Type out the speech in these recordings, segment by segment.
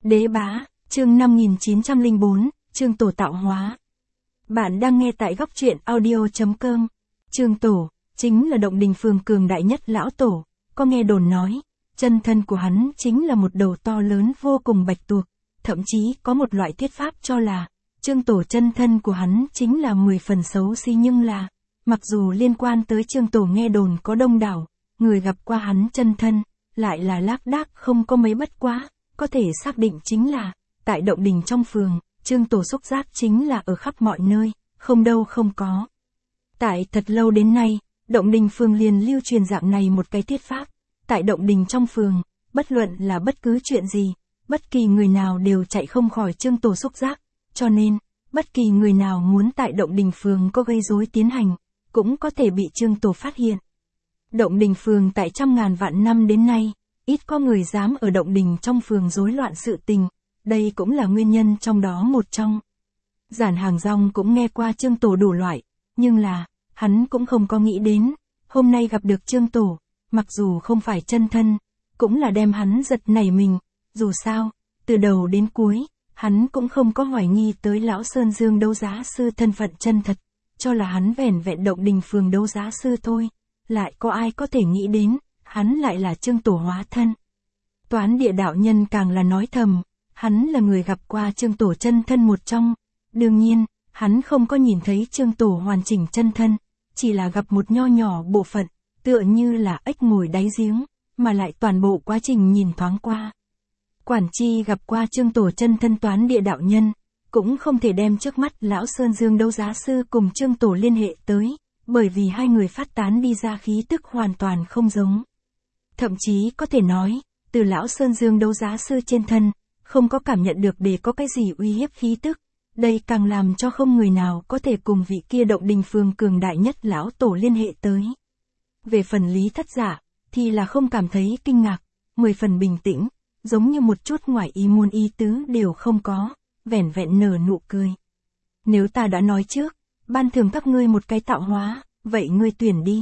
Đế bá, chương 5904, chương tổ tạo hóa. Bạn đang nghe tại góc truyện audio.com. Chương tổ, chính là Động Đình Phường cường đại nhất lão tổ, có nghe đồn nói, chân thân của hắn chính là một đầu to lớn vô cùng bạch tuộc, thậm chí có một loại thuyết pháp cho là, chương tổ chân thân của hắn chính là 10 phần xấu xí nhưng là, mặc dù liên quan tới chương tổ nghe đồn có đông đảo, người gặp qua hắn chân thân, lại là lác đác không có mấy bất quá. Có thể xác định chính là, tại Động Đình trong phường, chương tổ xúc giác chính là ở khắp mọi nơi, không đâu không có. Tại thật lâu đến nay, Động Đình phường liền lưu truyền dạng này một cái thuyết pháp. Tại Động Đình trong phường, bất luận là bất cứ chuyện gì, bất kỳ người nào đều chạy không khỏi chương tổ xúc giác, cho nên, bất kỳ người nào muốn tại Động Đình phường có gây rối tiến hành, cũng có thể bị chương tổ phát hiện. Động Đình phường tại trăm ngàn vạn năm đến nay, ít có người dám ở Động Đình trong phường rối loạn sự tình, đây cũng là nguyên nhân trong đó một trong. Giản Hàng Rong cũng nghe qua chương tổ đủ loại, nhưng là, hắn cũng không có nghĩ đến, hôm nay gặp được chương tổ, mặc dù không phải chân thân, cũng là đem hắn giật nảy mình, dù sao, từ đầu đến cuối, hắn cũng không có hoài nghi tới lão Sơn Dương đấu giá sư thân phận chân thật, cho là hắn vẻn vẹn Động Đình phường đấu giá sư thôi, lại có ai có thể nghĩ đến. Hắn lại là chương tổ hóa thân. Toán địa đạo nhân càng là nói thầm, hắn là người gặp qua chương tổ chân thân một trong. Đương nhiên, hắn không có nhìn thấy chương tổ hoàn chỉnh chân thân, chỉ là gặp một nho nhỏ bộ phận, tựa như là ếch ngồi đáy giếng, mà lại toàn bộ quá trình nhìn thoáng qua. Quản chi gặp qua chương tổ chân thân toán địa đạo nhân, cũng không thể đem trước mắt lão Sơn Dương đấu giá sư cùng chương tổ liên hệ tới, bởi vì hai người phát tán đi ra khí tức hoàn toàn không giống. Thậm chí có thể nói, từ lão Sơn Dương đấu giá sư trên thân, không có cảm nhận được để có cái gì uy hiếp khí tức, đây càng làm cho không người nào có thể cùng vị kia Động Đình phường cường đại nhất lão tổ liên hệ tới. Về phần Lý Thất Giả, thì là không cảm thấy kinh ngạc, 10 phần bình tĩnh, giống như một chút ngoài ý muốn ý tứ đều không có, vẻn vẹn nở nụ cười. Nếu ta đã nói trước, ban thưởng các ngươi một cái tạo hóa, vậy ngươi tuyển đi.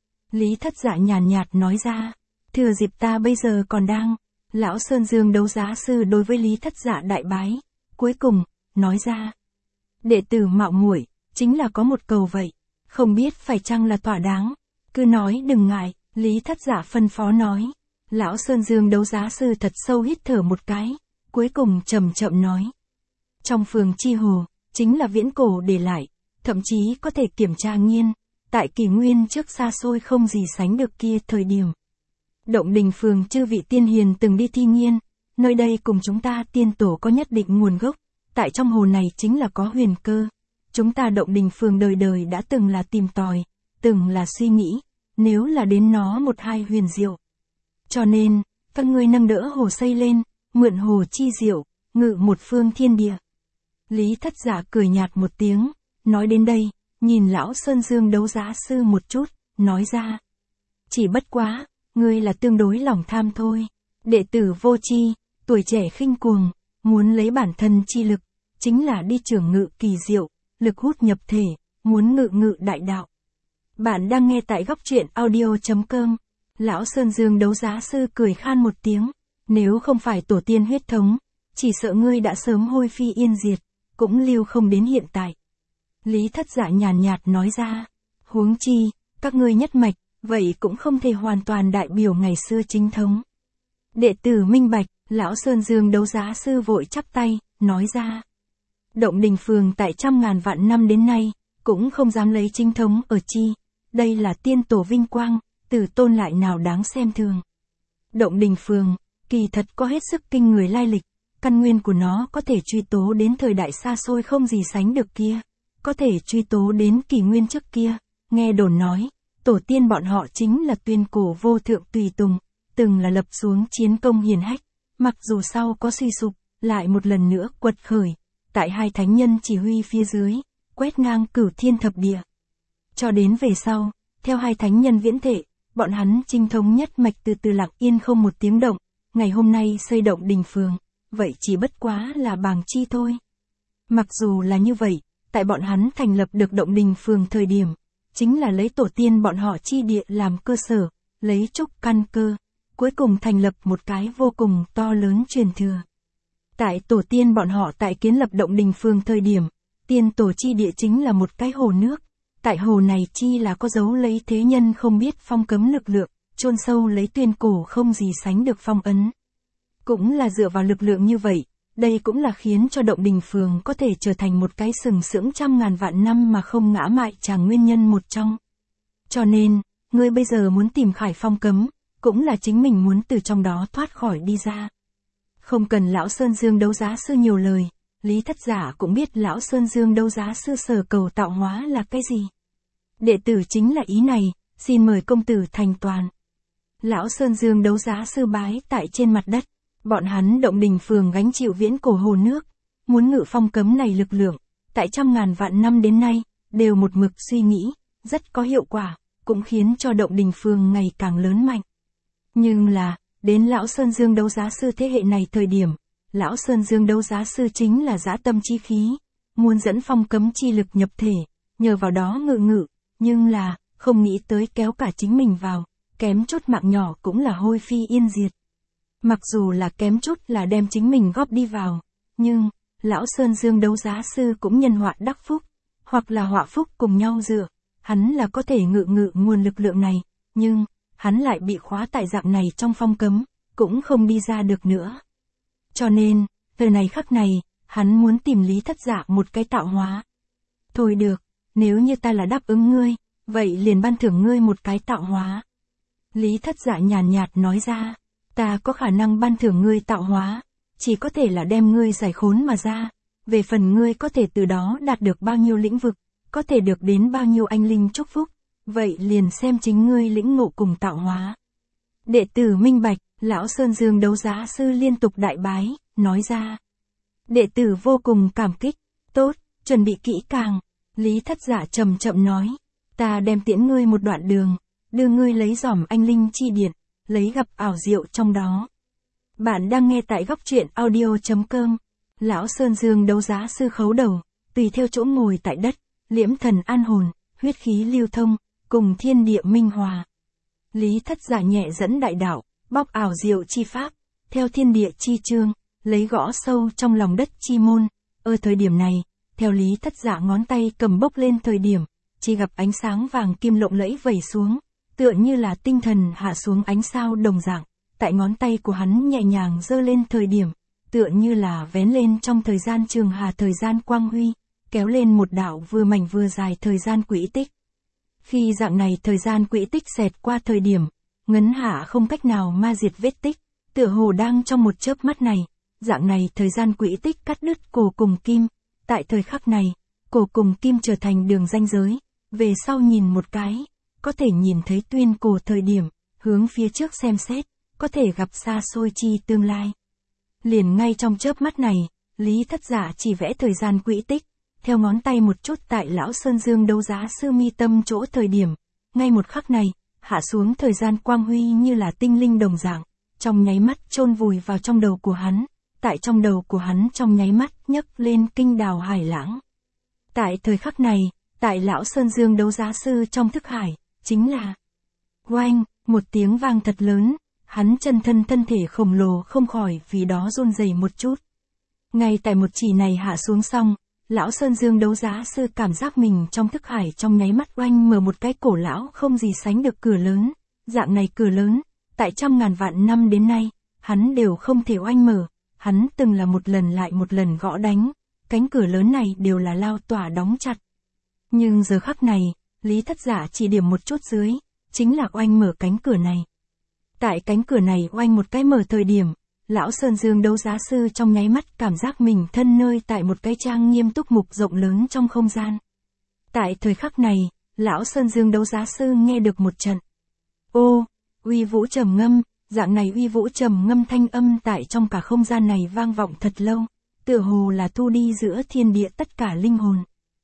Lý Thất Giả nhàn nhạt nói ra. Thừa dịp ta bây giờ còn đang, lão Sơn Dương đấu giá sư đối với Lý Thất Giả đại bái, cuối cùng, nói ra. Đệ tử mạo muội, chính là có một cầu vậy, không biết phải chăng là thỏa đáng, cứ nói đừng ngại, Lý Thất Giả phân phó nói. Lão Sơn Dương đấu giá sư thật sâu hít thở một cái, cuối cùng chậm chậm nói. Trong phường chi hồ, chính là viễn cổ để lại, thậm chí có thể kiểm tra nghiên, tại kỷ nguyên trước xa xôi không gì sánh được kia thời điểm. Động Đình phường chư vị tiên hiền từng đi thi nghiên, nơi đây cùng chúng ta tiên tổ có nhất định nguồn gốc, tại trong hồ này chính là có huyền cơ. Chúng ta Động Đình phường đời đời đã từng là tìm tòi, từng là suy nghĩ, nếu là đến nó một hai huyền diệu. Cho nên, các ngươi nâng đỡ hồ xây lên, mượn hồ chi diệu, ngự một phương thiên địa. Lý Thất Giả cười nhạt một tiếng, nói đến đây, nhìn lão Sơn Dương đấu giá sư một chút, nói ra. Chỉ bất quá. Ngươi là tương đối lòng tham thôi. Đệ tử vô tri, tuổi trẻ khinh cuồng, muốn lấy bản thân chi lực, chính là đi trưởng ngự kỳ diệu, lực hút nhập thể, muốn ngự đại đạo. Bạn đang nghe tại góc truyện audio.com. Lão Sơn Dương đấu giá sư cười khan một tiếng, nếu không phải tổ tiên huyết thống, chỉ sợ ngươi đã sớm hôi phi yên diệt, cũng lưu không đến hiện tại. Lý Thất Giả nhàn nhạt nói ra, huống chi, các ngươi nhất mạch, vậy cũng không thể hoàn toàn đại biểu ngày xưa chính thống. Đệ tử minh bạch, lão Sơn Dương đấu giá sư vội chắp tay, nói ra. Động Đình phường tại trăm ngàn vạn năm đến nay, cũng không dám lấy chính thống ở chi. Đây là tiên tổ vinh quang, từ tôn lại nào đáng xem thường. Động Đình phường, kỳ thật có hết sức kinh người lai lịch, căn nguyên của nó có thể truy tố đến thời đại xa xôi không gì sánh được kia. Có thể truy tố đến kỷ nguyên trước kia, nghe đồn nói. Tổ tiên bọn họ chính là tuyên cổ vô thượng tùy tùng, từng là lập xuống chiến công hiển hách, mặc dù sau có suy sụp, lại một lần nữa quật khởi, tại hai thánh nhân chỉ huy phía dưới, quét ngang cửu thiên thập địa. Cho đến về sau, theo hai thánh nhân viễn thể, bọn hắn chính thống nhất mạch từ từ lặng yên không một tiếng động, ngày hôm nay xây Động Đình phường, vậy chỉ bất quá là bàng chi thôi. Mặc dù là như vậy, tại bọn hắn thành lập được Động Đình phường thời điểm, chính là lấy tổ tiên bọn họ chi địa làm cơ sở, lấy trúc căn cơ, cuối cùng thành lập một cái vô cùng to lớn truyền thừa. Tại tổ tiên bọn họ tại kiến lập động đình phường thời điểm, tiên tổ chi địa chính là một cái hồ nước. Tại hồ này chi là có dấu lấy thế nhân không biết phong cấm lực lượng, chôn sâu lấy tuyên cổ không gì sánh được phong ấn. Cũng là dựa vào lực lượng như vậy, đây cũng là khiến cho động đình phường có thể trở thành một cái sừng sững trăm ngàn vạn năm mà không ngã mại chàng nguyên nhân một trong. Cho nên, ngươi bây giờ muốn tìm khải phong cấm, cũng là chính mình muốn từ trong đó thoát khỏi đi ra. Không cần lão Sơn Dương đấu giá sư nhiều lời, Lý Thất Giả cũng biết lão Sơn Dương đấu giá sư sở cầu tạo hóa là cái gì. Đệ tử chính là ý này, xin mời công tử thành toàn. Lão Sơn Dương đấu giá sư bái tại trên mặt đất, bọn hắn động đình phường gánh chịu viễn cổ hồ nước, muốn ngự phong cấm này lực lượng, tại trăm ngàn vạn năm đến nay, đều một mực suy nghĩ, rất có hiệu quả, cũng khiến cho động đình phường ngày càng lớn mạnh. Nhưng là, đến lão Sơn Dương đấu giá sư thế hệ này thời điểm, lão Sơn Dương đấu giá sư chính là dã tâm chi khí, muốn dẫn phong cấm chi lực nhập thể, nhờ vào đó ngự, nhưng là, không nghĩ tới kéo cả chính mình vào, kém chút mạng nhỏ cũng là hôi phi yên diệt. Mặc dù là kém chút là đem chính mình góp đi vào, nhưng, lão Sơn Dương đấu giá sư cũng nhân họa đắc phúc, hoặc là họa phúc cùng nhau dựa, hắn là có thể ngự nguồn lực lượng này, nhưng, hắn lại bị khóa tại dạng này trong phong cấm, cũng không đi ra được nữa. Cho nên, từ này khắc này, hắn muốn tìm Lý Thất Giả một cái tạo hóa. Thôi được, nếu như ta là đáp ứng ngươi, vậy liền ban thưởng ngươi một cái tạo hóa. Lý Thất Giả nhàn nhạt nói ra, ta có khả năng ban thưởng ngươi tạo hóa, chỉ có thể là đem ngươi giải khốn mà ra, về phần ngươi có thể từ đó đạt được bao nhiêu lĩnh vực, có thể được đến bao nhiêu anh linh chúc phúc, vậy liền xem chính ngươi lĩnh ngộ cùng tạo hóa. Đệ tử minh bạch, lão Sơn Dương đấu giá sư liên tục đại bái, nói ra. Đệ tử vô cùng cảm kích, tốt, chuẩn bị kỹ càng. Lý Thất Giả chậm chậm nói, ta đem tiễn ngươi một đoạn đường, đưa ngươi lấy dòm anh linh chi điện, lấy gặp ảo diệu trong đó. Bạn đang nghe tại góc truyện audio.com. Lão Sơn Dương đấu giá sư khấu đầu, tùy theo chỗ ngồi tại đất, liễm thần an hồn, huyết khí lưu thông, cùng thiên địa minh hòa. Lý Thất Giả nhẹ dẫn đại đạo, bóc ảo diệu chi pháp, theo thiên địa chi chương, lấy gõ sâu trong lòng đất chi môn. Ở thời điểm này, theo Lý Thất Giả ngón tay cầm bốc lên thời điểm, chỉ gặp ánh sáng vàng kim lộng lẫy vẩy xuống, tựa như là tinh thần hạ xuống ánh sao đồng dạng, tại ngón tay của hắn nhẹ nhàng giơ lên thời điểm, tựa như là vén lên trong thời gian trường hà thời gian quang huy, kéo lên một đạo vừa mảnh vừa dài thời gian quỹ tích. Khi dạng này thời gian quỹ tích xẹt qua thời điểm, ngấn hạ không cách nào ma diệt vết tích, tựa hồ đang trong một chớp mắt này, dạng này thời gian quỹ tích cắt đứt cổ cùng kim, tại thời khắc này, cổ cùng kim trở thành đường ranh giới, về sau nhìn một cái, có thể nhìn thấy tuyên cổ thời điểm, hướng phía trước xem xét, có thể gặp xa xôi chi tương lai. Liền ngay trong chớp mắt này, Lý Thất Giả chỉ vẽ thời gian quỹ tích, theo ngón tay một chút tại lão Sơn Dương đấu giá sư mi tâm chỗ thời điểm, ngay một khắc này, hạ xuống thời gian quang huy như là tinh linh đồng dạng, trong nháy mắt chôn vùi vào trong đầu của hắn, tại trong đầu của hắn trong nháy mắt nhấc lên kinh đào hải lãng. Tại thời khắc này, tại lão Sơn Dương đấu giá sư trong thức hải, chính là oanh, một tiếng vang thật lớn, hắn chân thân thể khổng lồ không khỏi vì đó run rẩy một chút. Ngay tại một chỉ này hạ xuống xong, lão Sơn Dương đấu giá sư cảm giác mình trong thức hải trong nháy mắt oanh mở một cái cổ lão không gì sánh được cửa lớn, dạng này cửa lớn, tại trăm ngàn vạn năm đến nay, hắn đều không thể oanh mở, hắn từng là một lần lại một lần gõ đánh, cánh cửa lớn này đều là lao tỏa đóng chặt. Nhưng giờ khắc này, Lý Thất Giả chỉ điểm một chút dưới, chính là oanh mở cánh cửa này. Tại cánh cửa này oanh một cái mở thời điểm, lão Sơn Dương đấu giá sư trong nháy mắt cảm giác mình thân nơi tại một cái trang nghiêm túc mục rộng lớn trong không gian. Tại thời khắc này, lão Sơn Dương đấu giá sư nghe được một trận. Ô, uy vũ trầm ngâm, dạng này uy vũ trầm ngâm thanh âm tại trong cả không gian này vang vọng thật lâu, tựa hồ là thu đi giữa thiên địa tất cả linh hồn.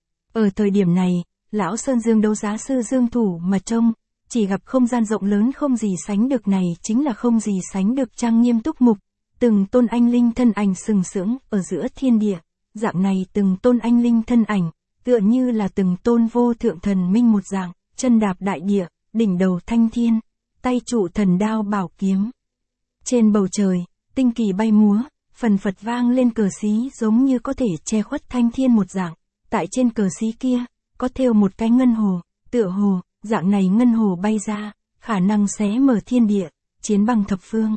Ở thời điểm này, lão Sơn Dương đấu giá sư dương thủ mà trông, chỉ gặp không gian rộng lớn không gì sánh được này chính là không gì sánh được trang nghiêm túc mục, từng tôn anh linh thân ảnh sừng sững ở giữa thiên địa, dạng này từng tôn anh linh thân ảnh, tựa như là từng tôn vô thượng thần minh một dạng, chân đạp đại địa, đỉnh đầu thanh thiên, tay trụ thần đao bảo kiếm. Trên bầu trời, tinh kỳ bay múa, phần phật vang lên cờ xí giống như có thể che khuất thanh thiên một dạng, tại trên cờ xí kia, có thêu một cái ngân hồ, tựa hồ, dạng này ngân hồ bay ra, khả năng xé mở thiên địa, chiến bằng thập phương.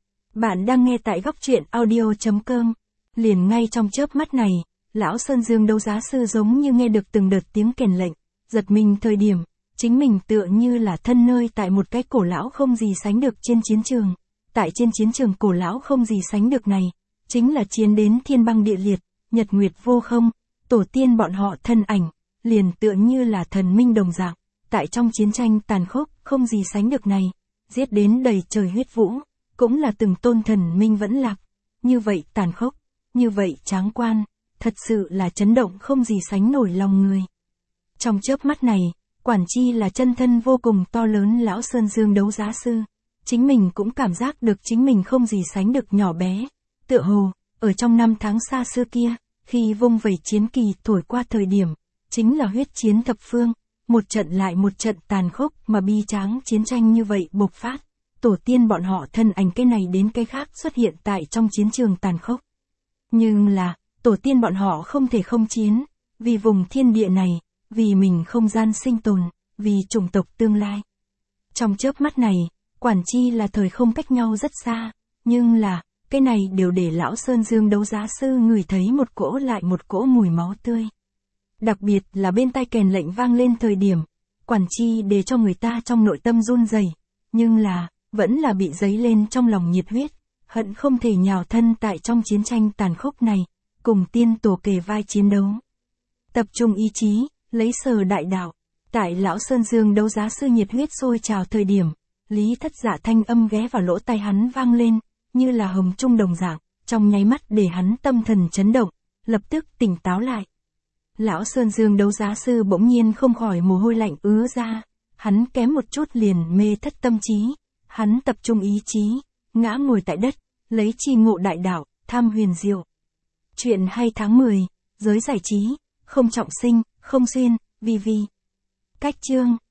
Bạn đang nghe tại góc truyện audio.com. Liền ngay trong chớp mắt này, lão Sơn Dương đấu giá sư giống như nghe được từng đợt tiếng kèn lệnh, giật mình thời điểm, chính mình tựa như là thân nơi tại một cái cổ lão không gì sánh được trên chiến trường. Tại trên chiến trường cổ lão không gì sánh được này, chính là chiến đến thiên băng địa liệt, nhật nguyệt vô không, tổ tiên bọn họ thân ảnh, liền tựa như là thần minh đồng dạng, tại trong chiến tranh tàn khốc không gì sánh được này, giết đến đầy trời huyết vũ, cũng là từng tôn thần minh vẫn lạc, như vậy tàn khốc, như vậy tráng quan, thật sự là chấn động không gì sánh nổi lòng người. Trong chớp mắt này, quản chi là chân thân vô cùng to lớn lão Sơn Dương đấu giá sư, chính mình cũng cảm giác được chính mình không gì sánh được nhỏ bé, tựa hồ, ở trong năm tháng xa xưa kia, khi vung vẩy chiến kỳ thổi qua thời điểm, chính là huyết chiến thập phương, một trận lại một trận tàn khốc mà bi tráng chiến tranh như vậy bộc phát, tổ tiên bọn họ thân ảnh cái này đến cái khác xuất hiện tại trong chiến trường tàn khốc. Nhưng là, tổ tiên bọn họ không thể không chiến, vì vùng thiên địa này, vì mình không gian sinh tồn, vì chủng tộc tương lai. Trong chớp mắt này, quản chi là thời không cách nhau rất xa, nhưng là, cái này đều để lão Sơn Dương đấu giá sư ngửi thấy một cỗ lại một cỗ mùi máu tươi. Đặc biệt là bên tai kèn lệnh vang lên thời điểm, quản chi để cho người ta trong nội tâm run rẩy, nhưng là, vẫn là bị dấy lên trong lòng nhiệt huyết, hận không thể nhào thân tại trong chiến tranh tàn khốc này, cùng tiên tổ kề vai chiến đấu. Tập trung ý chí, lấy sở đại đạo, tại lão Sơn Dương đấu giá sư nhiệt huyết sôi trào thời điểm, Lý Thất Dạ thanh âm ghé vào lỗ tai hắn vang lên, như là hồng trung đồng dạng, trong nháy mắt để hắn tâm thần chấn động, lập tức tỉnh táo lại. Lão Sơn Dương đấu giá sư bỗng nhiên không khỏi mồ hôi lạnh ứa ra, hắn kém một chút liền mê thất tâm trí, hắn tập trung ý chí, ngã ngồi tại đất, lấy chi ngộ đại đạo, tham huyền diệu. Chuyện hay tháng 10, giới giải trí, không trọng sinh, không xuyên, vi vi. Cách chương